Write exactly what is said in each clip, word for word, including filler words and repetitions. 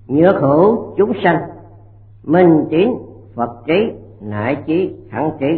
nhược hữu chúng sanh, minh tín Phật trí, nại trí thắng trí.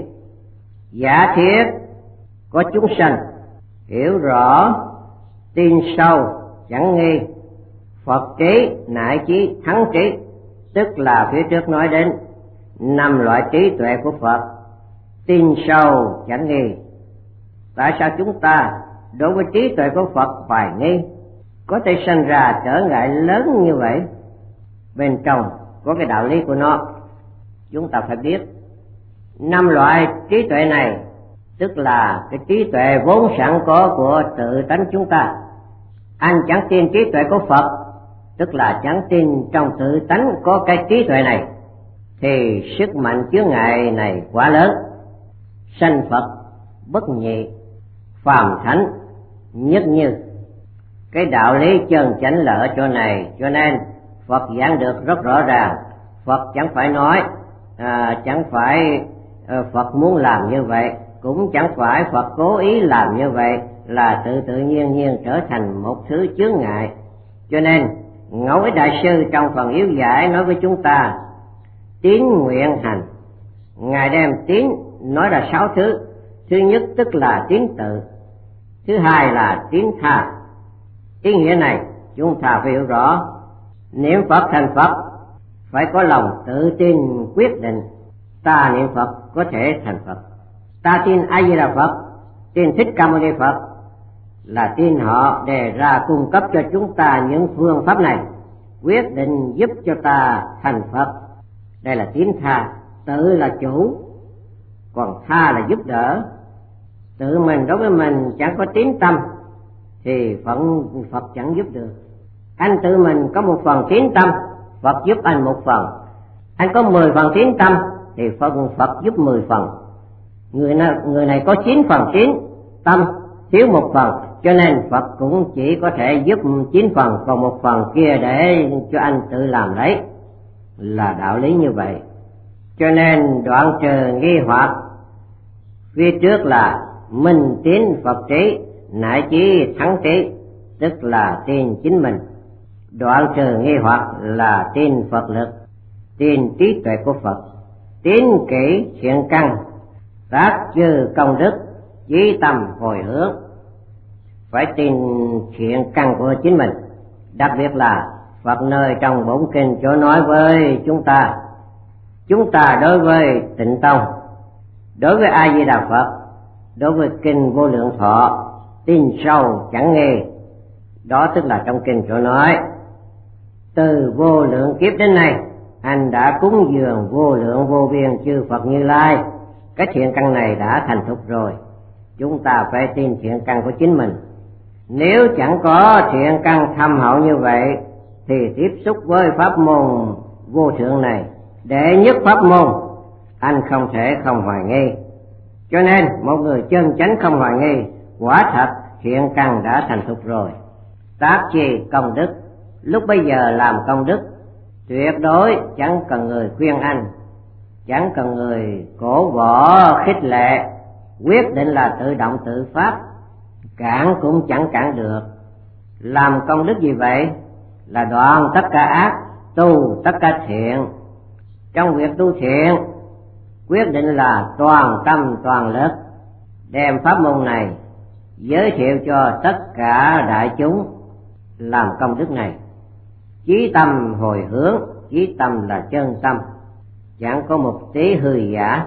Giả thiết có chúng sanh, hiểu rõ tin sâu chẳng nghi, Phật trí nại trí thắng trí, tức là phía trước nói đến năm loại trí tuệ của Phật. Tin sâu chẳng nghi, tại sao chúng ta đối với trí tuệ của Phật hoài nghi, có thể sinh ra trở ngại lớn như vậy? Bên trong có cái đạo lý của nó. Chúng ta phải biết năm loại trí tuệ này tức là cái trí tuệ vốn sẵn có của tự tánh chúng ta. Anh chẳng tin trí tuệ của Phật, tức là chẳng tin trong tự tánh có cái trí tuệ này, thì sức mạnh chướng ngại này quá lớn. Sanh Phật bất nhị, phàm thánh nhất như. Cái đạo lý chân chánh là ở chỗ này, cho nên Phật giảng được rất rõ ràng. Phật chẳng phải nói à, chẳng phải à, Phật muốn làm như vậy, cũng chẳng phải Phật cố ý làm như vậy, là tự tự nhiên nhiên trở thành một thứ chướng ngại. Cho nên Ngẫu Ích Đại Sư trong phần yếu giải nói với chúng ta tín nguyện hành. Ngài đem tín nói là sáu thứ. Thứ nhất tức là tín tự, thứ hai là tín tha. Ý nghĩa này chúng ta phải hiểu rõ. Niệm Phật thành Phật phải có lòng tự tin quyết định, ta niệm Phật có thể thành Phật. Ta tin A Di Đà Phật, tin Thích Ca Mâu Ni Phật, là tin họ đề ra cung cấp cho chúng ta những phương pháp này, quyết định giúp cho ta thành Phật. Đây là tín tha. Tự là chủ, còn tha là giúp đỡ. Tự mình đối với mình chẳng có tín tâm thì Phật, Phật chẳng giúp được. Anh tự mình có một phần tín tâm, Phật giúp anh một phần. Anh có mười phần tín tâm thì Phật, Phật giúp mười phần. Người này, người này có chín phần tín tâm, thiếu một phần, cho nên Phật cũng chỉ có thể giúp chín phần, còn một phần kia để cho anh tự làm lấy. Là đạo lý như vậy. Cho nên đoạn trừ nghi hoặc, phía trước là minh tín Phật trí, nại trí thắng trí, tức là tin chính mình. Đoạn trừ nghi hoặc là tin Phật lực, tin trí tuệ của Phật, tín kỹ thiện căn, tác chư công đức, chí tâm hồi hướng. Phải tin thiện căn của chính mình. Đặc biệt là Phật nơi trong bổn kinh chỗ nói với chúng ta, chúng ta đối với Tịnh Tông, đối với A Di Đà Phật, đối với kinh Vô Lượng Thọ, tin sâu chẳng nghi. Đó tức là trong kinh chỗ nói từ vô lượng kiếp đến nay anh đã cúng dường vô lượng vô biên chư Phật Như Lai. Cái thiện căn này đã thành thục rồi, chúng ta phải tin thiện căn của chính mình. Nếu chẳng có thiện căn thâm hậu như vậy thì tiếp xúc với pháp môn vô thượng này, đệ nhất pháp môn, anh không thể không hoài nghi. Cho nên một người chân chánh không hoài nghi, quả thật thiện căn đã thành thục rồi. Tác chi công đức, lúc bây giờ làm công đức tuyệt đối chẳng cần người khuyên anh, chẳng cần người cổ võ khích lệ, quyết định là tự động tự phát, cản cũng chẳng cản được. Làm công đức gì vậy? Là đoạn tất cả ác, tu tất cả thiện. Trong việc tu thiện, quyết định là toàn tâm toàn lực, đem pháp môn này giới thiệu cho tất cả đại chúng làm công đức này. Chí tâm hồi hướng, chí tâm là chân tâm, chẳng có một tí hư giả,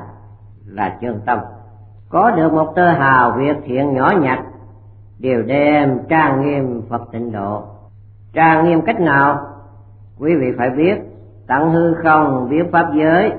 là chân tâm. Có được một tơ hào việc thiện nhỏ nhặt đều đem trang nghiêm Phật tịnh độ. Trang nghiêm cách nào? Quý vị phải biết, tận hư không biết pháp giới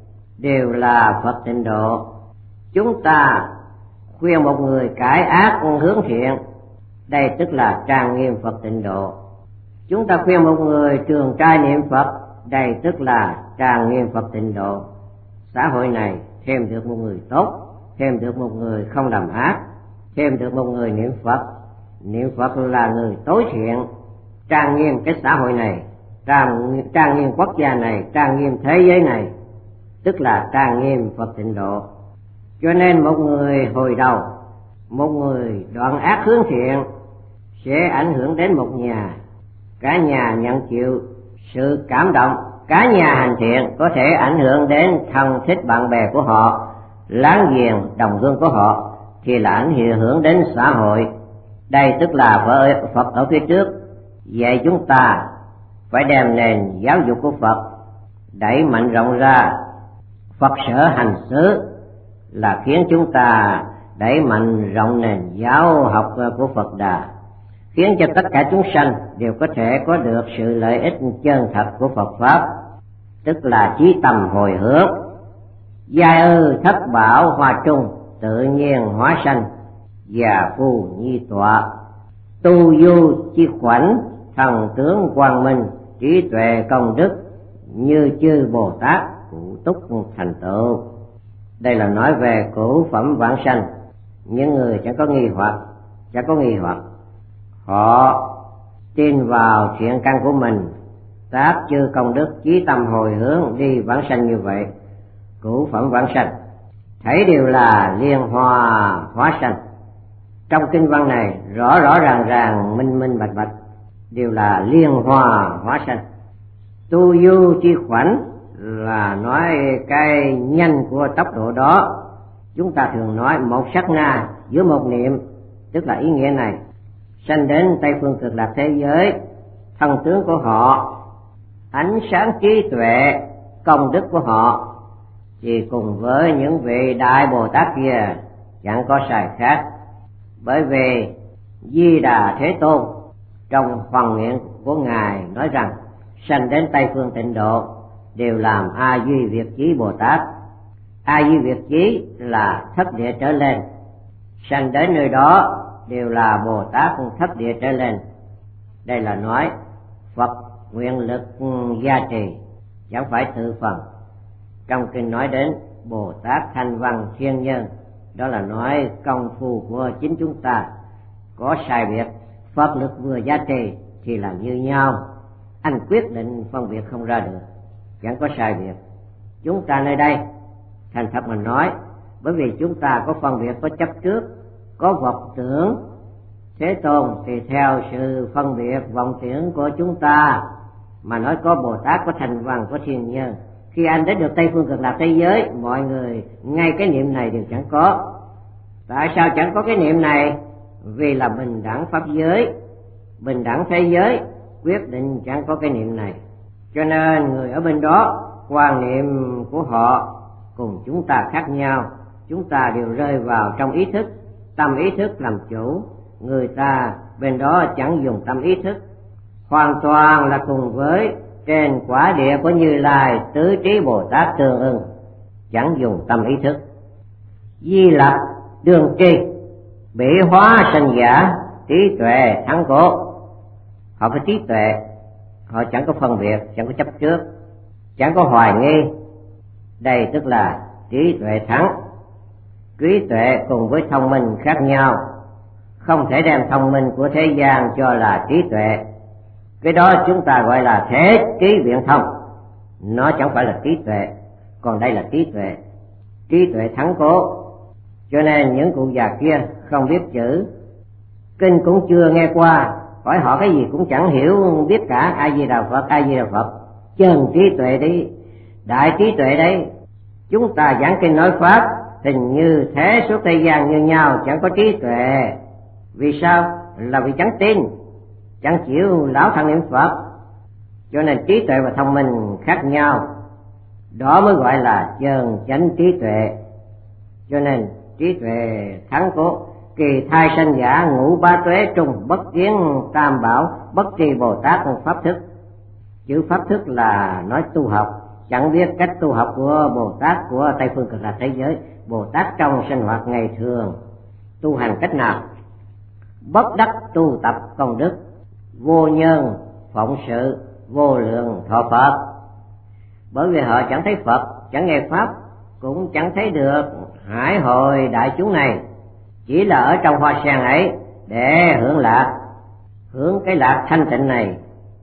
đều là Phật tịnh độ. Chúng ta khuyên một người cải ác hướng thiện, đây tức là trang nghiêm Phật tịnh độ. Chúng ta khuyên một người trường trai niệm Phật, đây tức là trang nghiêm Phật tịnh độ. Xã hội này thêm được một người tốt, thêm được một người không làm ác, thêm được một người niệm Phật. Niệm Phật là người tối thiện, trang nghiêm cái xã hội này, trang, trang nghiêm quốc gia này, trang nghiêm thế giới này, tức là trang nghiêm Phật tịnh độ. Cho nên một người hồi đầu, một người đoạn ác hướng thiện sẽ ảnh hưởng đến một nhà, cả nhà nhận chịu Sự cảm động cả nhà hành thiện có thể ảnh hưởng đến thân thích bạn bè của họ, láng giềng đồng hương của họ, thì là ảnh hưởng đến xã hội. Đây tức là Phật ở phía trước dạy chúng ta phải đem nền giáo dục của Phật đẩy mạnh rộng ra. Phật sở hành xứ là khiến chúng ta đẩy mạnh rộng nền giáo học của Phật Đà, khiến cho tất cả chúng sanh đều có thể có được sự lợi ích chân thật của Phật Pháp, tức là chí tâm hồi hướng. Giai ư thất bảo hòa trung, tự nhiên hóa sanh, già phu nhi tọa. Tu du chi khoảnh, thần tướng quang minh, trí tuệ công đức, như chư Bồ Tát cụ túc thành tựu. Đây là nói về cửu phẩm vãng sanh. Những người chẳng có nghi hoặc, chẳng có nghi hoặc, họ tin vào thiện căn của mình, tác chư công đức, chí tâm hồi hướng đi vãng sanh như vậy, cửu phẩm vãng sanh, thấy đều là liên hoa hóa sanh. Trong kinh văn này rõ rõ ràng ràng, minh minh bạch bạch, đều là liên hoa hóa sanh. Tu du chi khoảnh là nói cái nhanh của tốc độ đó. Chúng ta thường nói một sát na giữa một niệm, tức là ý nghĩa này. Sanh đến Tây Phương Cực Lạc thế giới, thân tướng của họ, ánh sáng trí tuệ, công đức của họ thì cùng với những vị đại Bồ Tát kia chẳng có sai khác. Bởi vì Di Đà Thế Tôn trong phần nguyện của Ngài nói rằng sanh đến Tây Phương Tịnh Độ đều làm A Duy Việt Chí Bồ Tát. A Duy Việt Chí là thất địa trở lên, sanh đến nơi đó đều là Bồ Tát thất địa trở lên. Đây là nói Phật nguyện lực gia trì, chẳng phải tự phần. Trong kinh nói đến Bồ Tát Thanh Văn Thiên Nhân, đó là nói công phu của chính chúng ta có sai biệt. Phật lực vừa gia trì thì là như nhau, anh quyết định phân biệt không ra được, chẳng có sai biệt. Chúng ta nơi đây thành thật mà nói, bởi vì chúng ta có phân biệt, có chấp trước, có vọng tưởng Thế Tôn, thì theo sự phân biệt vọng tưởng của chúng ta mà nói có Bồ Tát, có Thành Văn, có Thiên Nhân. Khi anh đến được Tây Phương Cực Lạc thế giới, mọi người ngay cái niệm này đều chẳng có. Tại sao chẳng có cái niệm này? Vì là bình đẳng pháp giới, bình đẳng thế giới quyết định chẳng có cái niệm này. Cho nên người ở bên đó quan niệm của họ cùng chúng ta khác nhau. Chúng ta đều rơi vào trong ý thức, tâm ý thức làm chủ. Người ta bên đó chẳng dùng tâm ý thức, hoàn toàn là cùng với trên quả địa của Như Lai tứ trí Bồ Tát tương ưng, chẳng dùng tâm ý thức. Di Lặc đường tri, bỉ hóa sanh giả, trí tuệ thắng cố. Họ có trí tuệ, họ chẳng có phân biệt, chẳng có chấp trước, chẳng có hoài nghi. Đây tức là trí tuệ thắng. Trí tuệ cùng với thông minh khác nhau, không thể đem thông minh của thế gian cho là trí tuệ. Cái đó chúng ta gọi là thế trí biện thông, nó chẳng phải là trí tuệ, còn đây là trí tuệ. Trí tuệ thắng cố. Cho nên những cụ già kia không biết chữ, kinh cũng chưa nghe qua, hỏi họ cái gì cũng chẳng hiểu biết cả. A Di Đà Phật, A Di Đà Phật, chân trí tuệ đi, đại trí tuệ đấy. Chúng ta giảng kinh nói pháp hình như thế suốt thế gian như nhau, chẳng có trí tuệ. Vì sao? Là vì chẳng tin, chẳng chịu lão thân niệm Phật. Cho nên trí tuệ và thông minh khác nhau, đó mới gọi là chân chánh trí tuệ. Cho nên trí tuệ thắng cố. Kỳ thai sanh giả, ngũ ba tuế trùng, bất kiến tam bảo, bất tri Bồ Tát pháp thức. Chữ pháp thức là nói tu học, chẳng biết cách tu học của Bồ Tát của Tây Phương Cực Lạc thế giới. Bồ Tát trong sinh hoạt ngày thường tu hành cách nào? Bất đắc tu tập công đức, vô nhân phụng sự, vô lượng thọ Phật. Bởi vì họ chẳng thấy Phật, chẳng nghe pháp, cũng chẳng thấy được hải hội đại chúng này, chỉ là ở trong hoa sen ấy để hưởng lạc, hưởng cái lạc thanh tịnh này.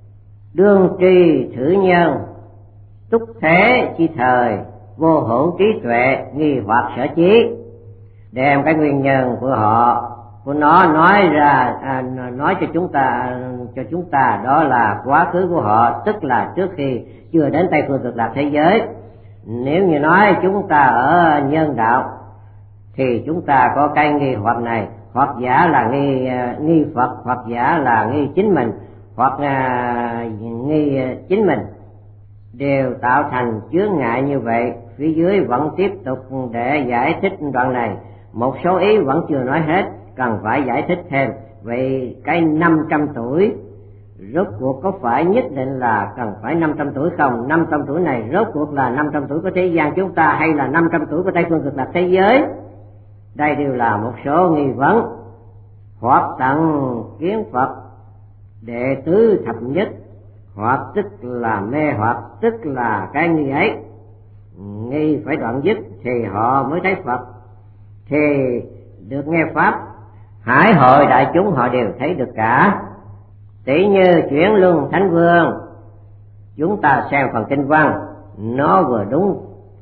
Đương tri thử nhân, túc thế chi thời, vô hữu trí tuệ, nghi hoặc sở trí. Đem cái nguyên nhân của họ của nó nói ra à, nói cho chúng ta cho chúng ta đó là quá khứ của họ, tức là trước khi chưa đến Tây phương cực lạc thế giới. Nếu như nói chúng ta ở nhân đạo thì chúng ta có cái nghi hoặc này, hoặc giả là nghi nghi Phật, hoặc giả là nghi chính mình, hoặc là nghi chính mình, đều tạo thành chướng ngại như vậy. Phía dưới vẫn tiếp tục để giải thích đoạn này, một số ý vẫn chưa nói hết, cần phải giải thích thêm. Vậy cái năm trăm tuổi rốt cuộc có phải nhất định là cần phải năm trăm tuổi không? Năm trăm tuổi này rốt cuộc là năm trăm tuổi của thế gian chúng ta hay là năm trăm tuổi của Tây phương cực lạc thế giới? Đây đều là một số nghi vấn. Hoặc tận kiến Phật đệ tứ thập nhất, hoặc tức là mê hoặc, tức là cái nghi ấy nghi phải đoạn dứt thì họ mới thấy Phật, thì được nghe pháp. Hải hội đại chúng họ đều thấy được cả. Tỷ như chuyển luân thánh vương, chúng ta xem phần kinh văn, nó vừa đúng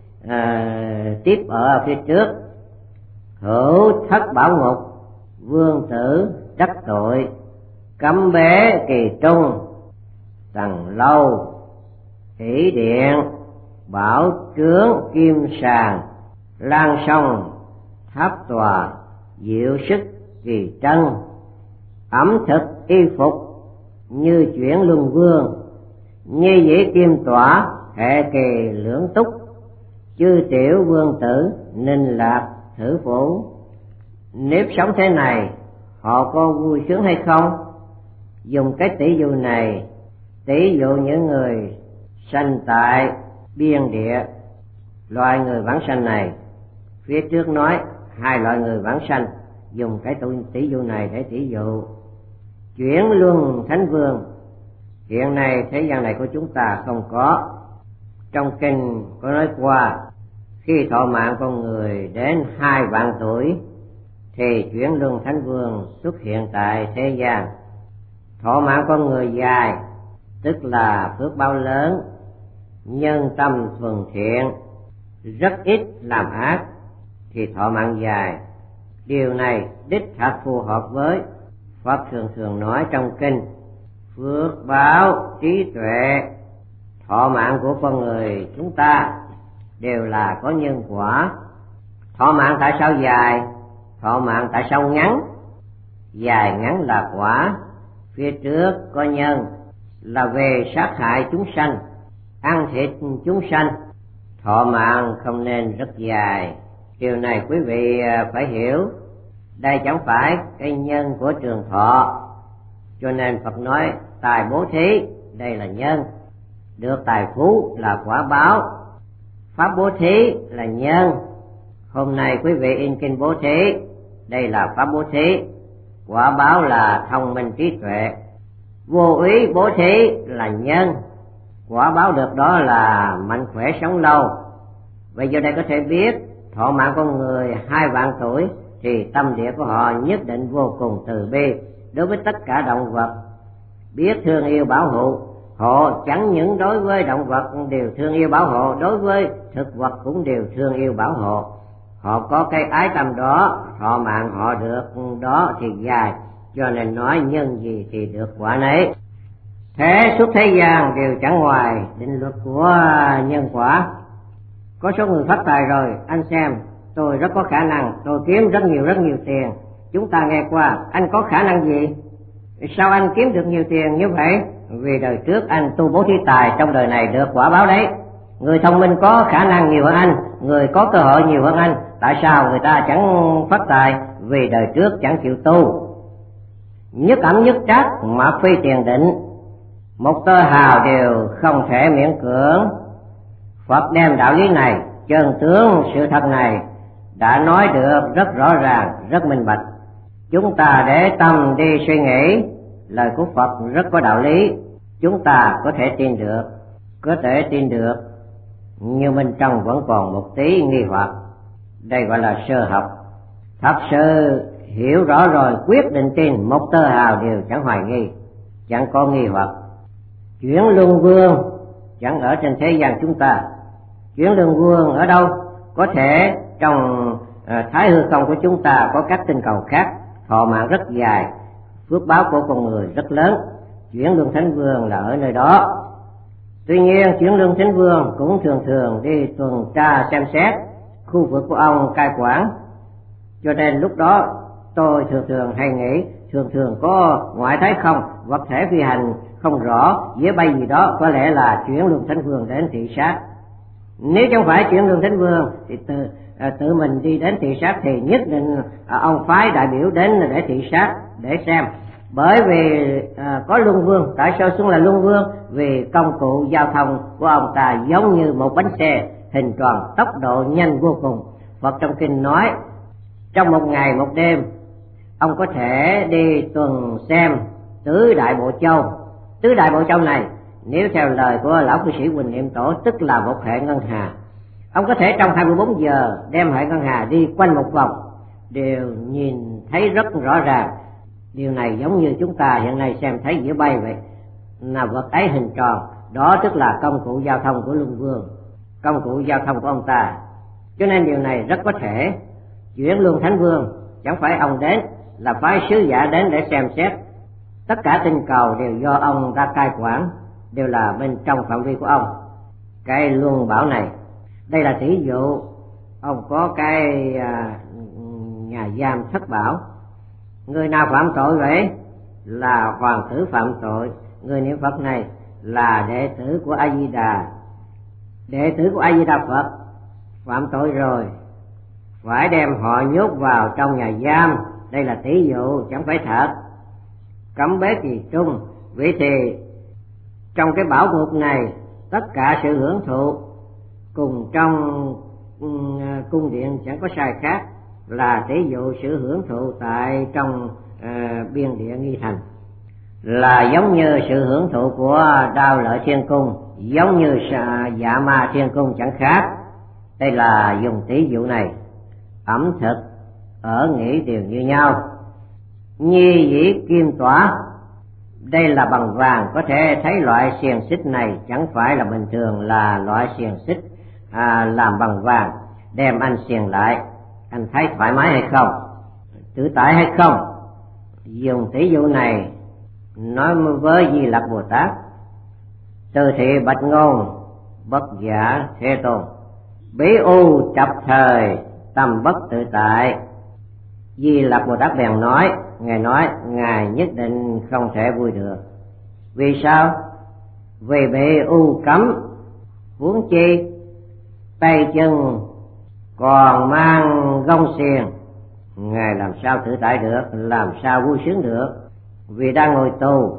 à, tiếp ở phía trước. Hữu thất bảo ngục, vương tử đắc tội, cấm bế kỳ trung, tầng lâu hỷ điện, bảo trướng kim sàng, lan sông tháp tòa, diệu sức kỳ trân, ẩm thực y phục như chuyển luân vương, như dĩ kim tỏa hệ kỳ lưỡng túc, chư tiểu vương tử ninh lạc thử phủ. Nếu sống thế này họ có vui sướng hay không? Dùng cái tỷ dụ này tỷ dụ những người sanh tại biên địa, loài người vãng sanh này. Phía trước nói hai loại người vãng sanh, dùng cái tỷ dụ này để tỷ dụ. Chuyển luân thánh vương, hiện nay thế gian này của chúng ta không có. Trong kinh có nói qua, khi thọ mạng con người đến hai vạn tuổi thì chuyển luân thánh vương xuất hiện tại thế gian. Thọ mạng con người dài, tức là phước báo lớn, nhân tâm thuần thiện, rất ít làm ác, thì thọ mạng dài. Điều này đích thật phù hợp với Phật thường thường nói trong kinh: phước báo trí tuệ. Thọ mạng của con người chúng ta đều là có nhân quả. Thọ mạng tại sao dài? Thọ mạng tại sao ngắn? Dài ngắn là quả. Phía trước có nhân là về sát hại chúng sanh, ăn thịt chúng sanh. Thọ mạng không nên rất dài. Điều này quý vị phải hiểu. Đây chẳng phải cái nhân của trường thọ, cho nên Phật nói tài bố thí, đây là nhân. Được tài phú là quả báo. Pháp bố thí là nhân. Hôm nay quý vị in kinh bố thí, đây là pháp bố thí. Quả báo là thông minh trí tuệ. Vô úy bố thí là nhân. Quả báo được đó là mạnh khỏe sống lâu. Vậy giờ đây có thể biết thọ mạng con người hai vạn tuổi thì tâm địa của họ nhất định vô cùng từ bi đối với tất cả động vật, biết thương yêu bảo hộ. Họ chẳng những đối với động vật đều thương yêu bảo hộ, đối với thực vật cũng đều thương yêu bảo hộ. Họ có cái ái tâm đó, thọ mạng họ được đó thì dài, cho nên nói nhân gì thì được quả nấy. Thế suốt thế gian đều chẳng ngoài định luật của nhân quả. Có số người phát tài rồi, anh xem, tôi rất có khả năng, tôi kiếm rất nhiều rất nhiều tiền. Chúng ta nghe qua, anh có khả năng gì? Sao anh kiếm được nhiều tiền như vậy? Vì đời trước anh tu bố thí tài, trong đời này được quả báo đấy. Người thông minh có khả năng nhiều hơn anh, người có cơ hội nhiều hơn anh. Tại sao người ta chẳng phát tài? Vì đời trước chẳng chịu tu. Nhất ẩm nhất trác mà phi tiền định, một tơ hào đều không thể miễn cưỡng. Phật đem đạo lý này, chân tướng sự thật này đã nói được rất rõ ràng, rất minh bạch. Chúng ta để tâm đi suy nghĩ, lời của Phật rất có đạo lý, chúng ta có thể tin được, có thể tin được, nhưng bên trong vẫn còn một tí nghi hoặc. Đây gọi là sơ học. Thật sự hiểu rõ rồi, quyết định tin, một tơ hào đều chẳng hoài nghi, chẳng có nghi hoặc. Chuyển luân vương chẳng ở trên thế gian chúng ta. Chuyển luân vương ở đâu? Có thể trong uh, thái hư không của chúng ta có các tinh cầu khác, thọ mạng rất dài, phước báo của con người rất lớn. Chuyển Luân Thánh Vương là ở nơi đó. Tuy nhiên Chuyển Luân Thánh Vương cũng thường thường đi tuần tra xem xét khu vực của ông cai quản, cho nên lúc đó tôi thường thường hay nghĩ thường thường có ngoại thái không, vật thể phi hành không rõ, dễ bay gì đó, có lẽ là Chuyển Luân Thánh Vương đến thị sát. Nếu chẳng phải Chuyển Luân Thánh Vương thì tự, à, tự mình đi đến thị sát thì nhất định à, ông phái đại biểu đến để thị sát để xem. Bởi vì à, có Luân Vương. Tại sao xưng là Luân Vương? Vì công cụ giao thông của ông ta giống như một bánh xe hình tròn, tốc độ nhanh vô cùng. Phật trong kinh nói trong một ngày một đêm ông có thể đi tuần xem tứ đại bộ châu. Tứ đại bộ châu này nếu theo lời của lão cư sĩ Huỳnh Niệm Tổ tức là một hệ ngân hà. Ông có thể trong hai mươi bốn giờ đem hệ ngân hà đi quanh một vòng, đều nhìn thấy rất rõ ràng. Điều này giống như chúng ta hiện nay xem thấy dĩa bay vậy, là vật ấy hình tròn, đó tức là công cụ giao thông của Luân Vương, công cụ giao thông của ông ta. Cho nên điều này rất có thể Chuyển Luân Thánh Vương chẳng phải ông đến, là phái sứ giả đến để xem xét. Tất cả tinh cầu đều do ông ra cai quản, đều là bên trong phạm vi của ông. Cái luân bảo này, đây là tỷ dụ ông có cái à, nhà giam thất bảo. Người nào phạm tội vậy? Là hoàng tử phạm tội. Người niệm Phật này là đệ tử của A Di Đà, đệ tử của A Di Đà Phật phạm tội rồi, phải đem họ nhốt vào trong nhà giam. Đây là tỷ dụ, chẳng phải thật. Cấm bế kỳ trung. Vậy thì trong cái bảo buộc này, tất cả sự hưởng thụ cùng trong cung điện chẳng có sai khác, là tỷ dụ sự hưởng thụ tại trong uh, biên địa Nghi Thành, là giống như sự hưởng thụ của Đao Lợi Thiên Cung, giống như Dạ Ma Thiên Cung chẳng khác. Đây là dùng tỷ dụ này. Ẩm thực, ở nghỉ đều như nhau. Nhi dĩ kim tỏa, đây là bằng vàng. Có thể thấy loại xiềng xích này chẳng phải là bình thường, là loại xiềng xích à, làm bằng vàng. Đem anh xiềng lại, anh thấy thoải mái hay không, tự tại hay không? Dùng tỷ dụ này nói với Di Lặc Bồ Tát. Từ thị bạch ngôn, bất giả thế tôn, bí u chập thời, tâm bất tự tại. Di Lặc Bồ Tát bèn nói, Ngài nói Ngài nhất định không thể vui được. Vì sao? Vì bị u cấm, huống chi tay chân còn mang gông xiềng, Ngài làm sao tự tại được, làm sao vui sướng được? Vì đang ngồi tù.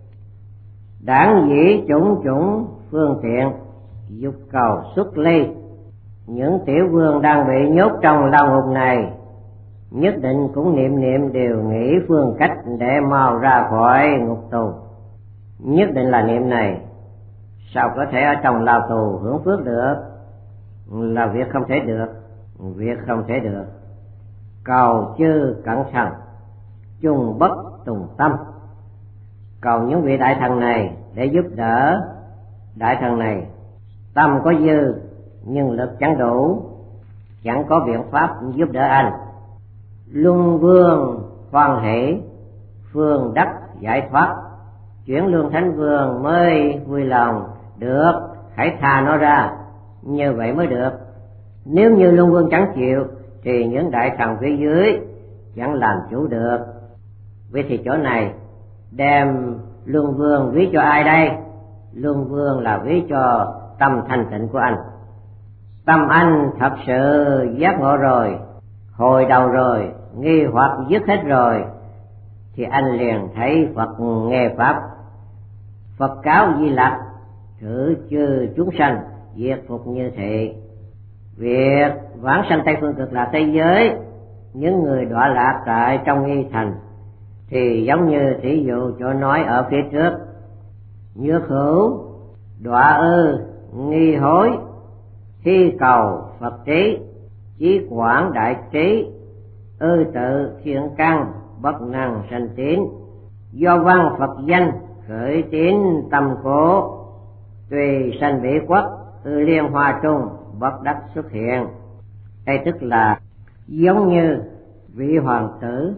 Đảng dĩ chủng chủng phương tiện, dục cầu xuất ly. Những tiểu vương đang bị nhốt trong lao ngục này nhất định cũng niệm niệm đều nghĩ phương cách để mau ra khỏi ngục tù. Nhất định là niệm này. Sao có thể ở trong lao tù hưởng phước được? Là việc không thể được, việc không thể được. Cầu chư cẩn thận, chung bất tùng tâm. Cầu những vị đại thần này để giúp đỡ đại thần này. Tâm có dư nhưng lực chẳng đủ, chẳng có biện pháp giúp đỡ anh. Luân Vương hoan hỷ, phương đắc giải thoát. Chuyển Luân Thánh Vương mới vui lòng. Được, hãy tha nó ra, như vậy mới được. Nếu như Luân Vương chẳng chịu thì những đại thần phía dưới chẳng làm chủ được. Vậy thì chỗ này đem Luân Vương ví cho ai đây? Luân Vương là ví cho tâm thanh tịnh của anh. Tâm anh thật sự giác ngộ rồi, hồi đầu rồi, nghi hoặc dứt hết rồi, thì anh liền thấy Phật nghe Pháp. Phật cáo Di Lặc, thử chư chúng sanh diệt phục như thị. Việc vãng sanh Tây Phương Cực Lạc thế giới, những người đọa lạc tại trong Nghi Thành, thì giống như thí dụ chỗ nói ở phía trước. Nhược hữu, đọa ư, nghi hối, thi cầu Phật trí, chí quảng đại trí, ư tự thiện căn, bất năng sanh tín. Do văn Phật danh, khởi tín tâm cố, tùy sanh bị quốc, ư liên hoa trung, bất đắc xuất hiện. Đây tức là giống như vị hoàng tử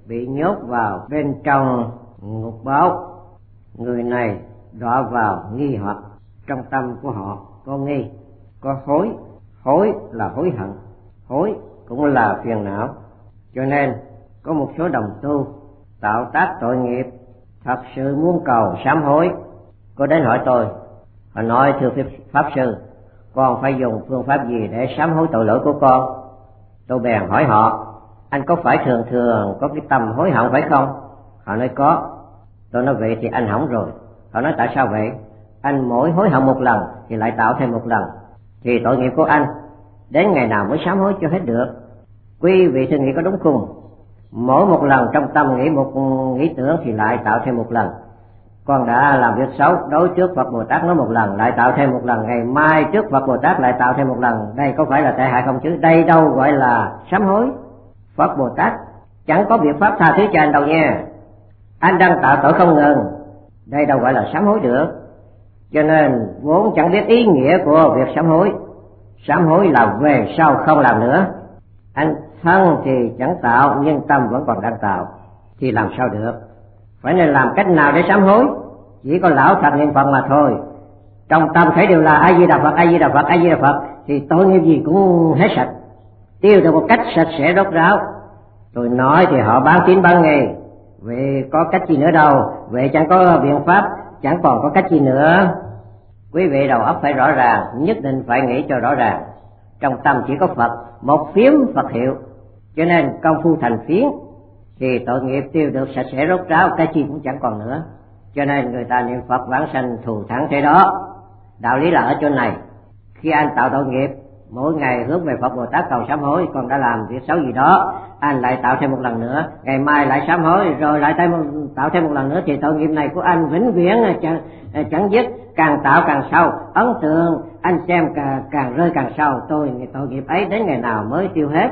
bị nhốt vào bên trong ngục báo. Người này đọa vào nghi hoặc, trong tâm của họ có nghi, có hối. Hối là hối hận, hối cũng là phiền não. Cho nên có một số đồng tu tạo tác tội nghiệp thật sự muốn cầu sám hối, có đến hỏi tôi. Họ nói: thưa Pháp Sư, con phải dùng phương pháp gì để sám hối tội lỗi của con? Tôi bèn hỏi họ: anh có phải thường thường có cái tâm hối hận phải không? Họ nói có. Tôi nói: vậy thì anh hỏng rồi. Họ nói: tại sao vậy? Anh mỗi hối hận một lần thì lại tạo thêm một lần, thì tội nghiệp của anh đến ngày nào mới sám hối cho hết được? Quý vị thử nghĩ có đúng không? Mỗi một lần trong tâm nghĩ một nghĩ tưởng thì lại tạo thêm một lần. Con đã làm việc xấu, đối trước Phật Bồ Tát nói một lần, lại tạo thêm một lần, ngày mai trước Phật Bồ Tát lại tạo thêm một lần. Đây có phải là tệ hại không chứ? Đây đâu gọi là sám hối. Phật Bồ Tát chẳng có biện pháp tha thứ cho anh đâu nha. Anh đang tạo tội không ngừng, đây đâu gọi là sám hối được. Cho nên vốn chẳng biết ý nghĩa của việc sám hối. Sám hối là về sau không làm nữa. Anh thân thì chẳng tạo, nhưng tâm vẫn còn đang tạo, thì làm sao được? Phải nên làm cách nào để sám hối? Chỉ có lão thật niệm Phật mà thôi. Trong tâm thấy đều là A Di Đà Phật, A Di Đà Phật, A Di Đà Phật, thì tội nghiệp gì cũng hết sạch, tiêu được một cách sạch sẽ rốt ráo. Tôi nói thì họ bán tín bán nghi, vậy có cách gì nữa đâu, vậy chẳng có biện pháp, chẳng còn có cách gì nữa. Quý vị đầu óc phải rõ ràng, nhất định phải nghĩ cho rõ ràng. Trong tâm chỉ có Phật, một phiếm Phật hiệu, cho nên công phu thành phiến thì tội nghiệp tiêu được sạch sẽ rốt ráo, cái chi cũng chẳng còn nữa. Cho nên người ta niệm Phật vãng sanh thù thắng thế đó. Đạo lý là ở chỗ này. Khi anh tạo tội nghiệp, mỗi ngày hướng về Phật Bồ Tát cầu sám hối, con đã làm việc xấu gì đó, anh lại tạo thêm một lần nữa, ngày mai lại sám hối, rồi lại tạo thêm một lần nữa, thì tội nghiệp này của anh vĩnh viễn chẳng, chẳng dứt, càng tạo càng sâu. Ấn tượng anh xem càng, càng rơi càng sâu. Tôi tội nghiệp ấy đến ngày nào mới tiêu hết?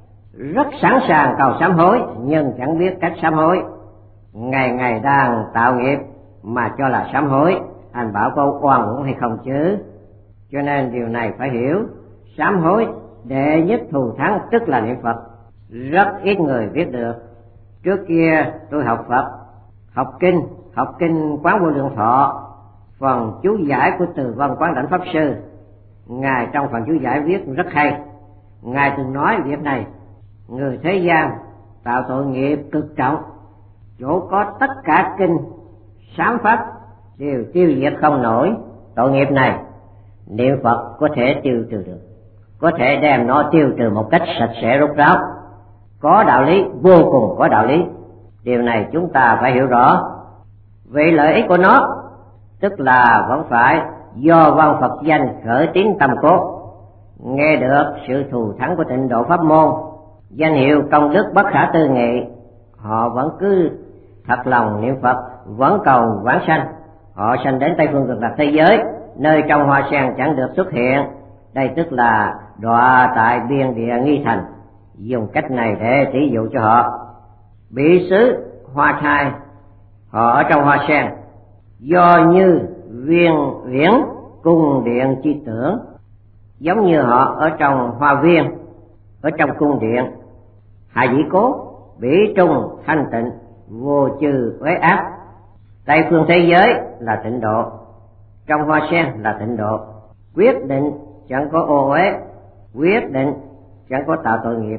Rất sẵn sàng cầu sám hối, nhưng chẳng biết cách sám hối. Ngày ngày đang tạo nghiệp mà cho là sám hối, anh bảo có oan uổng hay không chứ? Cho nên điều này phải hiểu. Sám hối đệ nhất thù thắng tức là niệm Phật. Rất ít người biết được. Trước kia tôi học Phật, học kinh, học kinh Quán Vô Lượng Thọ, phần chú giải của Từ Văn Quán Đảnh Pháp Sư. Ngài trong phần chú giải viết rất hay. Ngài từng nói việc này: người thế gian tạo tội nghiệp cực trọng, chỗ có tất cả kinh sám pháp đều tiêu diệt không nổi tội nghiệp này. Niệm Phật có thể tiêu trừ được, có thể đem nó tiêu trừ một cách sạch sẽ rốt ráo, có đạo lý, vô cùng có đạo lý. Điều này chúng ta phải hiểu rõ. Vì lợi ích của nó, tức là vẫn phải do văn Phật danh khởi tín tâm cốt, nghe được sự thù thắng của tịnh độ pháp môn, danh hiệu công đức bất khả tư nghị, họ vẫn cứ thật lòng niệm Phật, vẫn cầu vãng sanh. Họ sanh đến Tây Phương Cực Lạc thế giới, nơi trong hoa sen chẳng được xuất hiện. Đây tức là đọa tại biên địa nghi thành. Dùng cách này để tỷ dụ cho họ. Bị xứ hoa thai, họ ở trong hoa sen, do như viên viễn cung điện chi tưởng, giống như họ ở trong hoa viên, ở trong cung điện. Hạ dĩ cố, bỉ trung thanh tịnh, vô trừ uế ác. Tây phương thế giới là tịnh độ, trong hoa sen là tịnh độ. Quyết định chẳng có ô uế, quyết định chẳng có tạo tội nghiệp.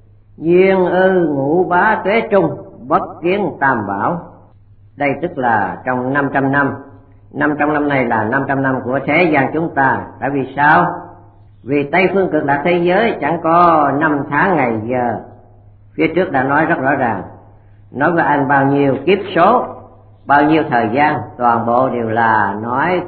Duyên ư ngũ bá tuế trung, bất kiến tam bảo. Đây tức là trong năm trăm năm. năm trăm năm này là năm trăm năm của thế gian chúng ta. Tại vì sao? Vì Tây phương Cực Lạc thế giới chẳng có năm tháng ngày giờ. Phía trước đã nói rất rõ ràng, nói với anh bao nhiêu kiếp số, bao nhiêu thời gian, toàn bộ đều là nói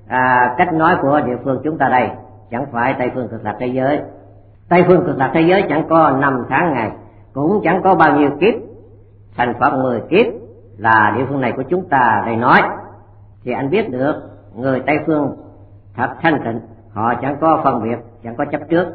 à, cách nói của địa phương chúng ta đây, chẳng phải Tây phương Cực Lạc thế giới. Tây phương Cực Lạc thế giới chẳng có năm tháng ngày, cũng chẳng có bao nhiêu kiếp. Thành Phật mười kiếp là địa phương này của chúng ta đây nói, thì anh biết được người Tây phương thật thanh tịnh, họ chẳng có phân biệt, chẳng có chấp trước.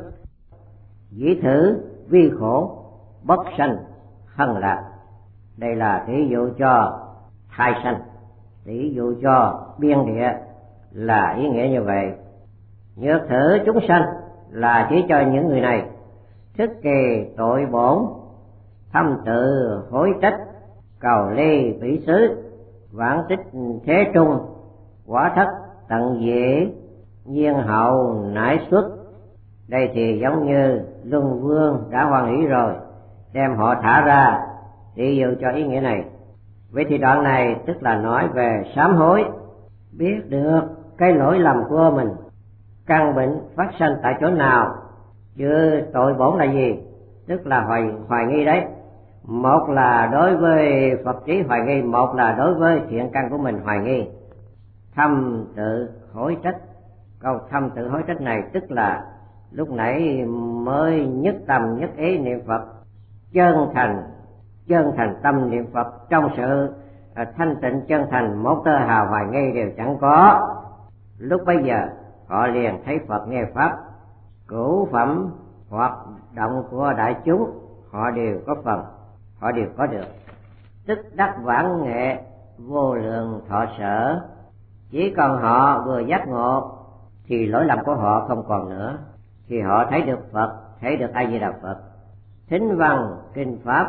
Dĩ thử vi khổ bất sanh hân lạc. Đây là tỷ dụ cho thai sanh, tỷ dụ cho biên địa là ý nghĩa như vậy. Nhược thử chúng sanh là chỉ cho những người này thức kỳ tội bổn, thâm tự hối trách, cầu ly bỉ xứ, vãng tích thế trung, quả thất tận diệt, nhiên hậu nải xuất. Đây thì giống như Luân Vương đã hoan hỷ rồi, đem họ thả ra, ví dụ cho ý nghĩa này. Vậy thì đoạn này tức là nói về sám hối, biết được cái lỗi lầm của mình, căn bệnh phát sinh tại chỗ nào, chứ tội bổn là gì, tức là hoài, hoài nghi đấy. Một là đối với Phật trí hoài nghi, một là đối với thiện căn của mình hoài nghi. Thâm tự hối trách, câu thâm tự hối trách này tức là lúc nãy mới nhất tâm nhất ý niệm Phật, chân thành chân thành tâm niệm Phật, trong sự thanh tịnh chân thành, một tơ hào hoài nghi đều chẳng có. Lúc bấy giờ họ liền thấy Phật nghe pháp, cửu phẩm hoạt động của đại chúng họ đều có phần, họ đều có được, tức đắc vãng nghệ vô lượng thọ sở. Chỉ còn họ vừa giác ngộ thì lỗi lầm của họ không còn nữa, thì họ thấy được Phật, thấy được A Di Đà Phật. Thính văn kinh pháp,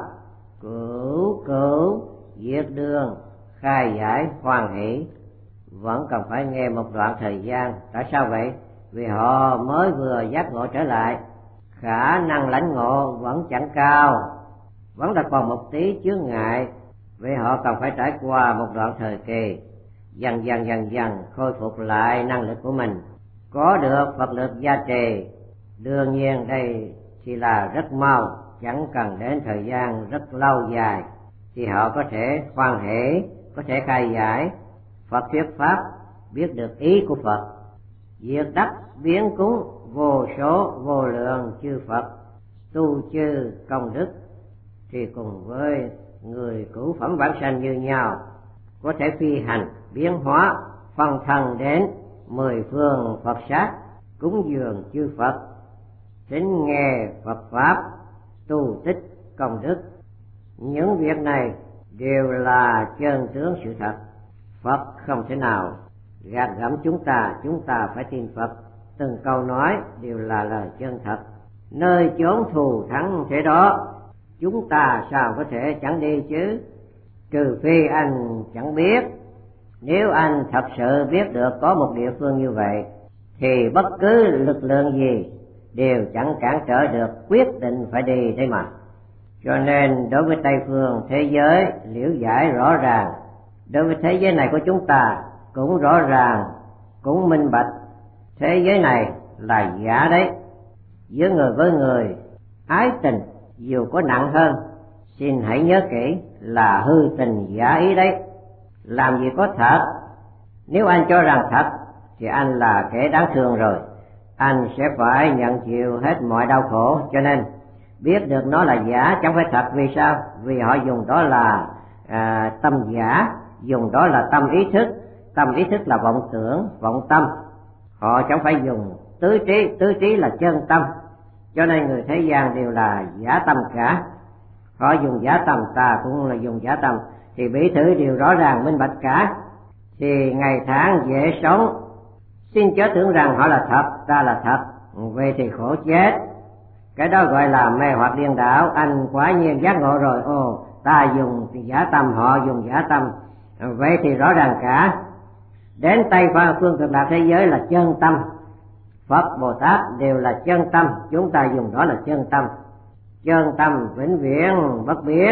cửu cửu diệt đường, khai giải hoan hỷ. Vẫn cần phải nghe một đoạn thời gian. Tại sao vậy? Vì họ mới vừa giác ngộ trở lại, khả năng lãnh ngộ vẫn chẳng cao, vẫn là còn một tí chướng ngại. Vì họ cần phải trải qua một đoạn thời kỳ, dần dần dần dần khôi phục lại năng lực của mình, có được Phật lực gia trì. Đương nhiên đây chỉ là rất mau, chẳng cần đến thời gian rất lâu dài, thì họ có thể hoan hỷ, có thể khai giải Phật thuyết pháp, biết được ý của Phật, diệt đắc biến cúng vô số vô lượng chư Phật, tu chư công đức, thì cùng với người cửu phẩm vãng sanh như nhau, có thể phi hành biến hóa phân thân đến mười phương Phật sát, cúng dường chư Phật, thính nghe Phật pháp, tu tích công đức. Những việc này đều là chân tướng sự thật. Phật không thể nào gạt gẫm chúng ta, chúng ta phải tin Phật. Từng câu nói đều là lời chân thật. Nơi chốn thù thắng thế đó, chúng ta sao có thể chẳng đi chứ? Trừ phi anh chẳng biết. Nếu anh thật sự biết được có một địa phương như vậy, thì bất cứ lực lượng gì đều chẳng cản trở được, quyết định phải đi đấy mà. Cho nên đối với Tây phương thế giới liễu giải rõ ràng, đối với thế giới này của chúng ta cũng rõ ràng, cũng minh bạch. Thế giới này là giả đấy, giữa người với người, ái tình dù có nặng hơn, xin hãy nhớ kỹ là hư tình giả ý đấy. Làm gì có thật. Nếu anh cho rằng thật thì anh là kẻ đáng thương rồi, anh sẽ phải nhận chịu hết mọi đau khổ. Cho nên biết được nó là giả chẳng phải thật. Vì sao? Vì họ dùng đó là à, tâm giả, dùng đó là tâm ý thức. Tâm ý thức là vọng tưởng, vọng tâm. Họ chẳng phải dùng tứ trí, tứ trí là chân tâm. Cho nên người thế gian đều là giả tâm cả. Họ dùng giả tâm, ta cũng là dùng giả tâm, thì bỉ thử đều rõ ràng minh bạch cả, thì ngày tháng dễ sống. Xin chớ tưởng rằng họ là thật, ta là thật, vậy thì khổ chết. Cái đó gọi là mê hoặc điên đảo. Anh quả nhiên giác ngộ rồi, ồ ta dùng giả tâm, họ dùng giả tâm, vậy thì rõ ràng cả. Đến Tây phương cực lạc thế giới là chân tâm, Phật Bồ Tát đều là chân tâm, chúng ta dùng đó là chân tâm. Chân tâm vĩnh viễn bất biến.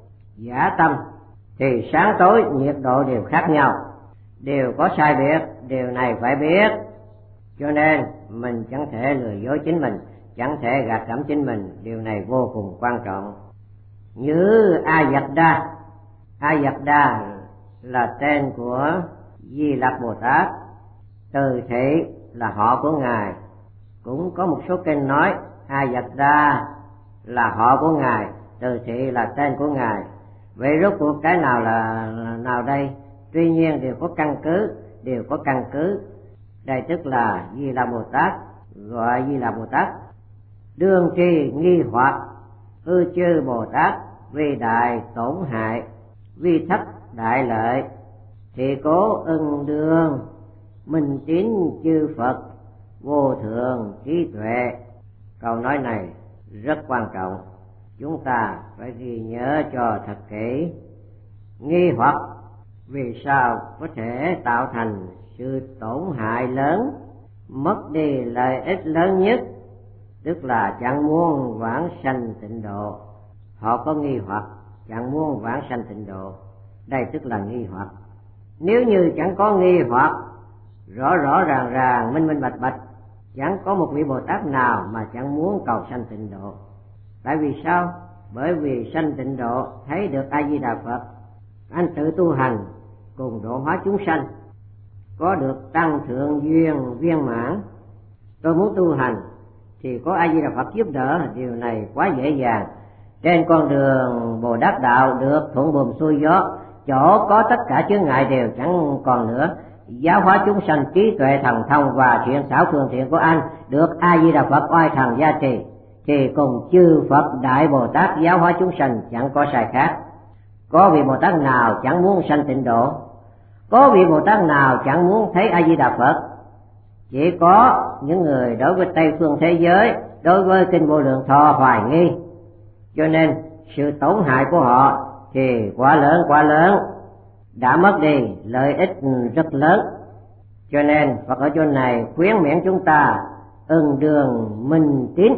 Giả tâm thì sáng tối nhiệt độ đều khác nhau, đều có sai biệt, điều này phải biết. Cho nên mình chẳng thể lừa dối chính mình, chẳng thể gạt gẫm chính mình, điều này vô cùng quan trọng. Như A Dật Đa, A Dật Đa là tên của Di Lặc Bồ Tát, Từ Thị là họ của ngài. Cũng có một số kinh nói A Dật Đa là họ của ngài, Từ Thị là tên của ngài. Vậy rốt cuộc cái nào là, là nào đây? Tuy nhiên đều có căn cứ, đều có căn cứ. Đây tức là Di Lặc Bồ Tát, gọi Di Lặc Bồ Tát. Đương tri nghi hoặc, ư chư Bồ Tát vì đại tổn hại, vì thất đại lợi, thì cố ưng đương minh tín chư Phật vô thượng trí tuệ. Câu nói này rất quan trọng. chúng ta phải ghi nhớ cho thật kỹ. Nghi hoặc vì sao có thể tạo thành sự tổn hại lớn, mất đi lợi ích lớn nhất, tức là chẳng muốn vãng sanh tịnh độ. Họ có nghi hoặc chẳng muốn vãng sanh tịnh độ, đây tức là nghi hoặc. Nếu như chẳng có nghi hoặc, rõ rõ ràng ràng, minh minh bạch bạch, chẳng có một vị Bồ Tát nào mà chẳng muốn cầu sanh tịnh độ. Tại vì sao? Bởi vì sanh tịnh độ thấy được A Di Đà Phật, anh tự tu hành cùng độ hóa chúng sanh, có được tăng thượng duyên viên mãn. Tôi muốn tu hành thì có A Di Đà Phật giúp đỡ, điều này quá dễ dàng. Trên con đường Bồ Đát đạo được thuận buồm xuôi gió, chỗ có tất cả chướng ngại đều chẳng còn nữa. Giáo hóa chúng sanh trí tuệ thần thông và thiện xảo phương tiện của anh được A Di Đà Phật oai thần gia trì, thì cùng chư Phật Đại Bồ Tát giáo hóa chúng sanh chẳng có sai khác. Có vị Bồ Tát nào chẳng muốn sanh tịnh độ? Có vị Bồ Tát nào chẳng muốn thấy A Di Đà Phật? Chỉ có những người đối với Tây phương thế giới, đối với kinh Vô Lượng Thọ hoài nghi, cho nên sự tổn hại của họ thì quá lớn quá lớn, đã mất đi lợi ích rất lớn. Cho nên Phật ở chỗ này khuyến miễn chúng ta ưng đường minh tín,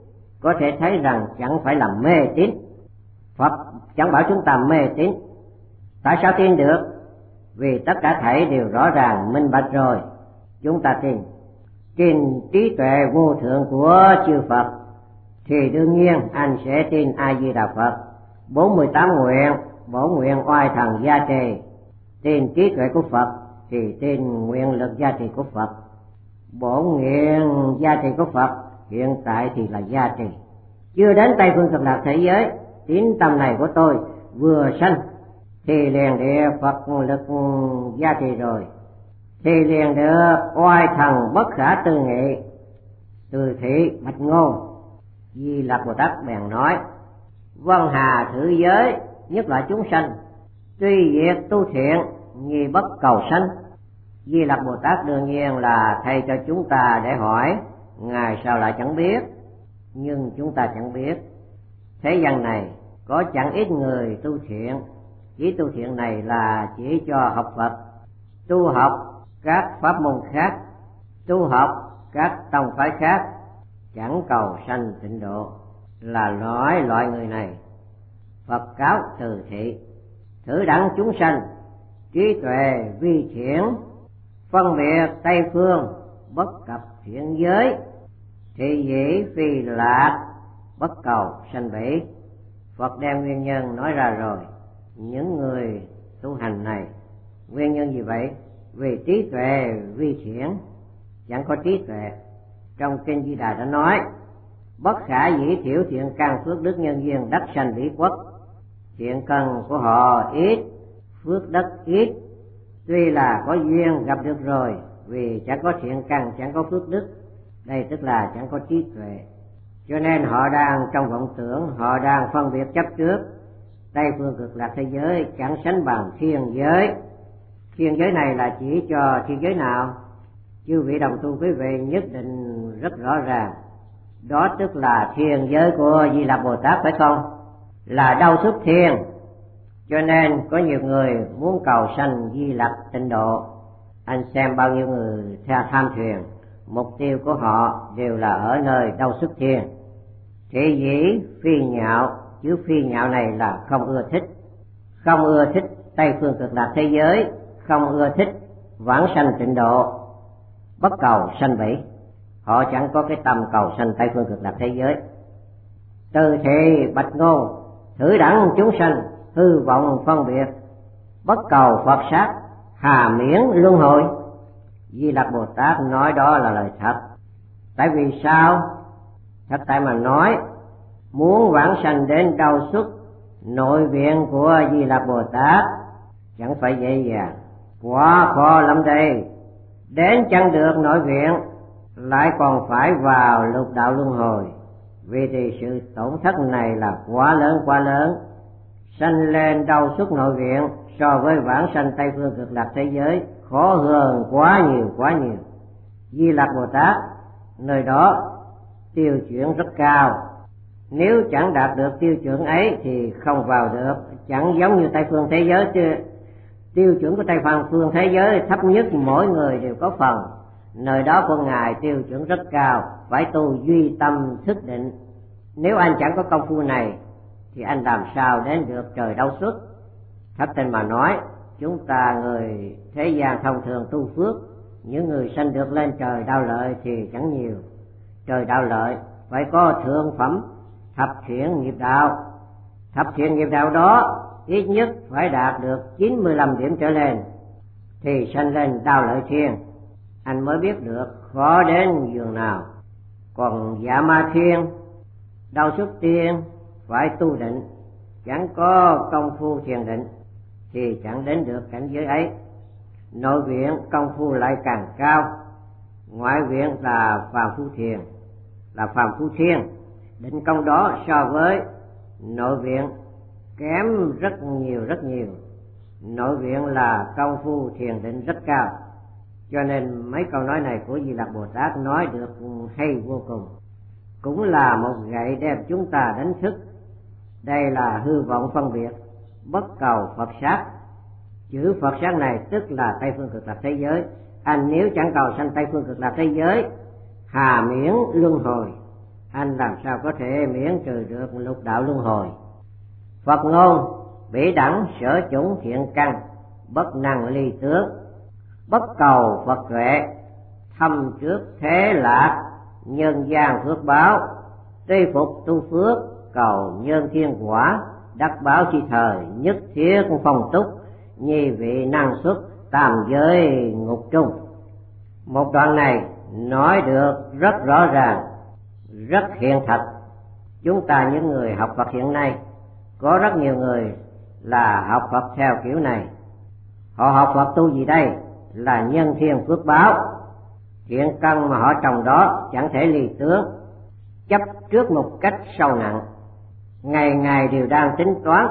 có thể thấy rằng chẳng phải là mê tín. Phật chẳng bảo chúng ta mê tín. Tại sao tin được? Vì tất cả thảy đều rõ ràng minh bạch rồi. Chúng ta tin tin trí tuệ vô thượng của chư Phật thì đương nhiên anh sẽ tin A Di Đà Phật. Bốn mươi tám nguyện, bổn nguyện oai thần gia trì. Tin trí tuệ của Phật thì tin nguyện lực gia trì của Phật. Bổn nguyện gia trì của Phật hiện tại thì là gia trì. Chưa đến Tây phương cực lạc thế giới, tín tâm này của tôi vừa sanh thì liền địa Phật lực gia trì rồi, thì liền được oai thần bất khả tư nghị, từ thị bạch ngôn. Di Lặc Bồ Tát bèn nói: vân hà thử giới nhất loại chúng sanh, tuy việc tu thiện nhi bất cầu sanh. Di Lặc Bồ Tát đương nhiên là thầy cho chúng ta để hỏi, ngài sao lại chẳng biết? Nhưng chúng ta chẳng biết. Thế gian này có chẳng ít người tu thiện, chỉ tu thiện này là chỉ cho học Phật, tu học các pháp môn khác, tu học các tông phái khác, chẳng cầu sanh tịnh độ, là nói loại người này. Phật cáo từ thị: thử đẳng chúng sanh, trí tuệ vi thiện, phân biệt Tây phương bất cập thiện giới, thị dĩ phi lạc bất cầu sanh bỉ. Phật đem nguyên nhân nói ra rồi. Những người tu hành này, nguyên nhân gì vậy? Vì trí tuệ vi thiện, chẳng có trí tuệ. Trong kinh Di Đà đã nói: bất khả dĩ thiểu thiện căn phước đức nhân duyên đắc sanh bỉ quốc. Thiện căn của họ ít, phước đất ít, tuy là có duyên gặp được rồi, vì chẳng có thiện căn, chẳng có phước đức, đây tức là chẳng có trí tuệ. Cho nên họ đang trong vọng tưởng, họ đang phân biệt chấp trước. Tây phương cực lạc thế giới chẳng sánh bằng thiên giới. Thiên giới này là chỉ cho thiên giới nào? Chư vị đồng tu quý vị nhất định rất rõ ràng, đó tức là thiên giới của Di Lặc Bồ Tát, phải không? Là đâu xuất thiên. Cho nên có nhiều người muốn cầu sanh Di Lặc tịnh độ. Anh xem bao nhiêu người theo tham thuyền, mục tiêu của họ đều là ở nơi đâu xuất thiên. Thị dĩ phi nhạo, chữ phi nhạo này là không ưa thích. Không ưa thích Tây phương cực lạc thế giới, không ưa thích vãng sanh tịnh độ, bất cầu sanh bỉ. Họ chẳng có cái tâm cầu sanh Tây phương cực lạc thế giới. Từ thị bạch ngôn: thử đẳng chúng sanh, hư vọng phân biệt, bất cầu Phật sát, hà miễn luân hồi. Di Lặc Bồ Tát nói đó là lời thật. Tại vì sao? Thật tại mà nói, muốn vãng sanh đến đâu xuất, nội viện của Di Lặc Bồ Tát chẳng phải dễ dàng, quá khó lắm đây. Đến chẳng được nội viện, lại còn phải vào lục đạo luân hồi. Vì thì sự tổn thất này là quá lớn quá lớn. Sanh lên đâu xuất nội viện so với vãng sanh Tây phương cực lạc thế giới khó hơn quá nhiều quá nhiều. Di Lặc Bồ Tát nơi đó tiêu chuyển rất cao. Nếu chẳng đạt được tiêu chuẩn ấy thì không vào được. Chẳng giống như Tây phương thế giới, tiêu chuẩn của Tây phương thế giới thấp nhất mỗi người đều có phần. Nơi đó của Ngài tiêu chuẩn rất cao, phải tu duy tâm thức định. Nếu anh chẳng có công phu này thì anh làm sao đến được trời đâu xuất. Thất tình mà nói, chúng ta người thế gian thông thường tu phước, những người sanh được lên trời đạo lợi thì chẳng nhiều. Trời đạo lợi phải có thượng phẩm thập thiện nghiệp đạo. Thập thiện nghiệp đạo đó ít nhất phải đạt được chín mươi lăm điểm trở lên thì sanh lên đạo lợi thiên. Anh mới biết được khó đến giường nào. Còn dạ ma thiên, đạo xuất tiên phải tu định, chẳng có công phu thiền định thì chẳng đến được cảnh giới ấy. Nội viện công phu lại càng cao, ngoại viện là phàm phu thiền, là phàm phu thiên. Định công đó so với nội viện kém rất nhiều rất nhiều. Nội viện là công phu thiền định rất cao, cho nên mấy câu nói này của Di Lặc Bồ Tát nói được hay vô cùng. Cũng là một gậy đem chúng ta đánh thức. Đây là hư vọng phân biệt, bất cầu Phật sát. Chữ Phật sát này tức là Tây phương cực lạc thế giới. Anh nếu chẳng cầu sanh Tây phương cực lạc thế giới, hà miễn luân hồi, anh làm sao có thể miễn trừ được lục đạo luân hồi. Phật ngôn bỉ đẳng sở chủng thiện căn, bất năng ly tướng, bất cầu Phật tuệ, thâm trước thế lạc, nhân gian phước báo, tuy phục tu phước, cầu nhân thiên quả, đắc báo chi thời, nhất thiết phong túc, nhi vị năng xuất, tam giới ngục trung. Một đoạn này nói được rất rõ ràng, rất hiện thật. Chúng ta những người học Phật hiện nay, có rất nhiều người là học Phật theo kiểu này. Họ học Phật tu gì đây? Là nhân thiên phước báo. Thiện căn mà họ trồng đó chẳng thể ly tướng, chấp trước một cách sâu nặng. Ngày ngày đều đang tính toán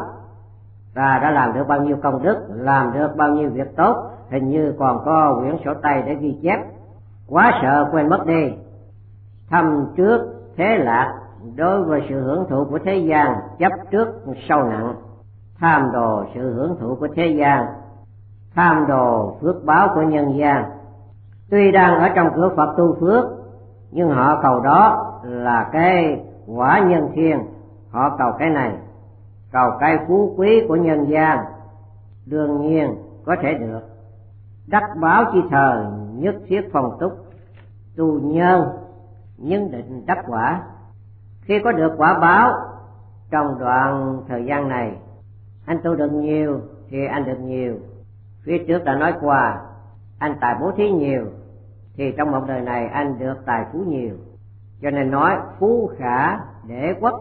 ta đã làm được bao nhiêu công đức, làm được bao nhiêu việc tốt, hình như còn có quyển sổ tay để ghi chép. Quá sợ quên mất đi. Thâm trước thế lạc, đối với sự hưởng thụ của thế gian chấp trước sâu nặng. Tham đồ sự hưởng thụ của thế gian, tham đồ phước báo của nhân gian. Tuy đang ở trong cửa Phật tu phước, nhưng họ cầu đó là cái quả nhân thiên. Họ cầu cái này, cầu cái phú quý của nhân gian, đương nhiên có thể được. Đắc báo chi thời, nhất thiết phong túc, tu nhân nhân định đắc quả. Khi có được quả báo trong đoạn thời gian này, anh tu được nhiều thì anh được nhiều. Phía trước đã nói qua, anh tài bố thí nhiều thì trong một đời này anh được tài phú nhiều. Cho nên nói phú khả để quốc,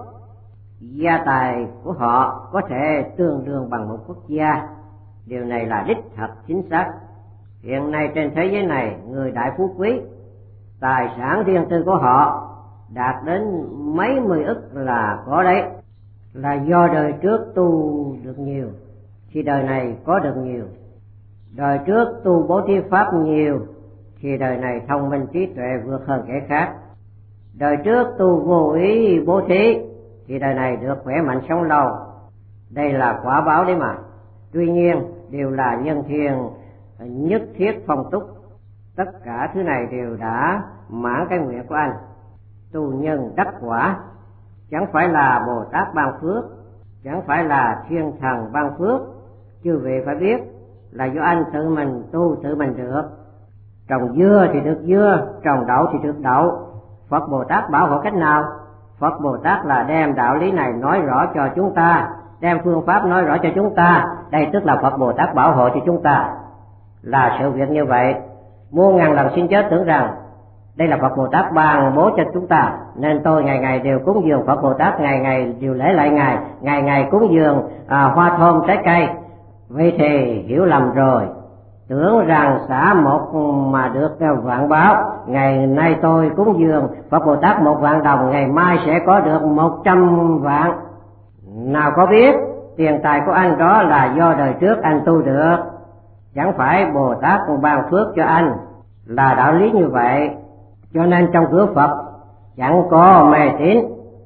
gia tài của họ có thể tương đương bằng một quốc gia. Điều này là đích thật chính xác. Hiện nay trên thế giới này, người đại phú quý, tài sản riêng tư của họ đạt đến mấy mươi ức là có đấy. Là do đời trước tu được nhiều thì đời này có được nhiều. Đời trước tu bố thí pháp nhiều thì đời này thông minh trí tuệ vượt hơn kẻ khác. Đời trước tu vô ý bố thí thì đời này được khỏe mạnh sống lâu. Đây là quả báo đấy mà. Tuy nhiên đều là nhân thiên nhất thiết phong túc. Tất cả thứ này đều đã mãn cái nguyện của anh. Tu nhân đắc quả, chẳng phải là Bồ Tát ban phước, chẳng phải là thiên thần ban phước. Chư vị phải biết là do anh tự mình tu tự mình được. Trồng dưa thì được dưa, trồng đậu thì được đậu. Phật Bồ Tát bảo hộ cách nào? Phật Bồ Tát là đem đạo lý này nói rõ cho chúng ta, đem phương pháp nói rõ cho chúng ta. Đây tức là Phật Bồ Tát bảo hộ cho chúng ta. Là sự việc như vậy, muôn ngàn lần xin chớ tưởng rằng đây là Phật Bồ Tát ban bố cho chúng ta, nên tôi ngày ngày đều cúng dường Phật Bồ Tát, ngày ngày đều lễ lại Ngài, ngày ngày cúng dường à, hoa thơm trái cây. Vậy thì hiểu lầm rồi, tưởng rằng xả một mà được vạn báo. Ngày nay tôi cúng dường Phật Bồ Tát một vạn đồng, ngày mai sẽ có được một trăm vạn. Nào có biết tiền tài của anh đó là do đời trước anh tu được, chẳng phải Bồ Tát ban phước cho anh. Là đạo lý như vậy. Cho nên trong cửa Phật chẳng có mê tín.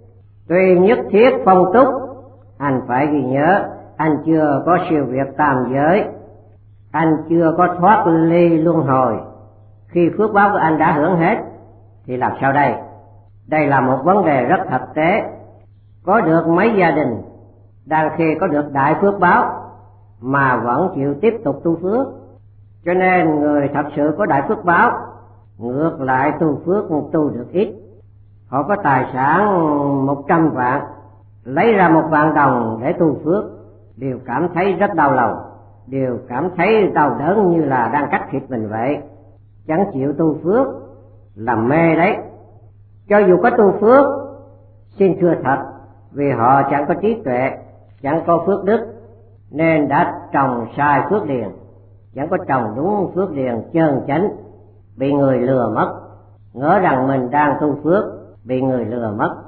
Tuy nhất thiết phong túc, anh phải ghi nhớ, anh chưa có siêu việt tam giới, anh chưa có thoát ly luân hồi. Khi phước báo của anh đã hưởng hết thì làm sao đây? Đây là một vấn đề rất thực tế. Có được mấy gia đình đang khi có được đại phước báo mà vẫn chịu tiếp tục tu phước. Cho nên người thật sự có đại phước báo ngược lại tu phước tu được ít. Họ có tài sản một trăm vạn, lấy ra một vạn đồng để tu phước, đều cảm thấy rất đau lòng, đều cảm thấy đau đớn như là đang cắt thịt mình vậy. Chẳng chịu tu phước làm mê đấy. Cho dù có tu phước, xin thưa thật, vì họ chẳng có trí tuệ, chẳng có phước đức, nên đã trồng sai phước điền, chẳng có trồng đúng phước điền chân chánh, bị người lừa mất, ngỡ rằng mình đang tu phước, bị người lừa mất,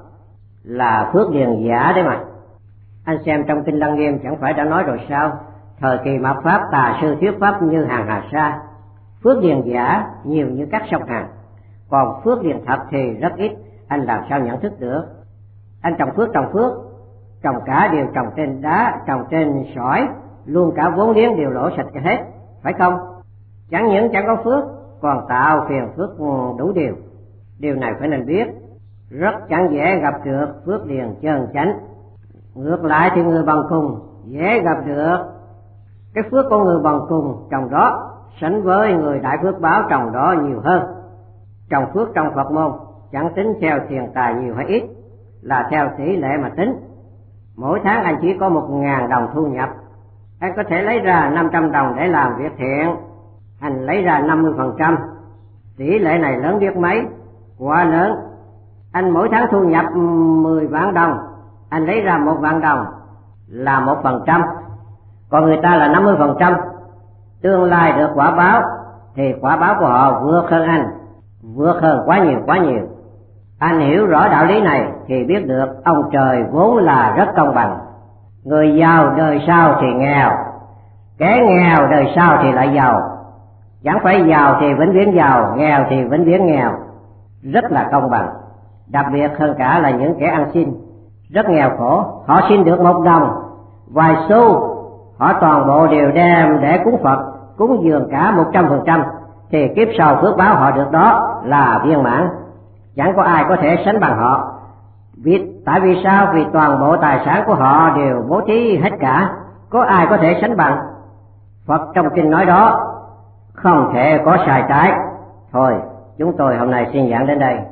là phước điền giả đấy mà. Anh xem trong Kinh Lăng Nghiêm chẳng phải đã nói rồi sao? Thời kỳ mạt Pháp tà sư thuyết pháp như hàng hà sa, phước điền giả nhiều như các sông Hàn, còn phước điền thật thì rất ít. Anh làm sao nhận thức được? Anh trồng phước trồng phước, trồng cả đều trồng trên đá, trồng trên sỏi, luôn cả vốn liếng đều lỗ sạch cho hết, phải không? Chẳng những chẳng có phước, còn tạo phiền phức đủ điều. Điều này phải nên biết, rất chẳng dễ gặp được phước điền chân chánh. Ngược lại thì người bằng cùng dễ gặp được cái phước của người bằng cùng, trong đó sánh với người đại phước báo trồng đó nhiều hơn. Trồng phước trong Phật môn chẳng tính theo tiền tài nhiều hay ít, là theo tỷ lệ mà tính. Mỗi tháng anh chỉ có một ngàn đồng thu nhập, anh có thể lấy ra năm trăm đồng để làm việc thiện, anh lấy ra năm mươi phần trăm. Tỷ lệ này lớn biết mấy? Quá lớn. Anh mỗi tháng thu nhập mười vạn đồng, anh lấy ra một vạn đồng là một phần trăm, còn người ta là năm mươi phần trăm. Tương lai được quả báo thì quả báo của họ vượt hơn anh, vượt hơn quá nhiều quá nhiều. Anh hiểu rõ đạo lý này thì biết được ông trời vốn là rất công bằng. Người giàu đời sau thì nghèo, kẻ nghèo đời sau thì lại giàu. Chẳng phải giàu thì vĩnh viễn giàu, nghèo thì vĩnh viễn nghèo. Rất là công bằng. Đặc biệt hơn cả là những kẻ ăn xin, rất nghèo khổ, họ xin được một đồng, vài xu, họ toàn bộ đều đem để cúng Phật, cúng dường cả một trăm phần trăm, thì kiếp sau phước báo họ được đó là viên mãn. Chẳng có ai có thể sánh bằng họ. Vì, tại vì sao? Vì toàn bộ tài sản của họ đều bố thí hết cả, có ai có thể sánh bằng? Phật trong kinh nói đó không thể có sai trái. Thôi, chúng tôi hôm nay xin giảng đến đây.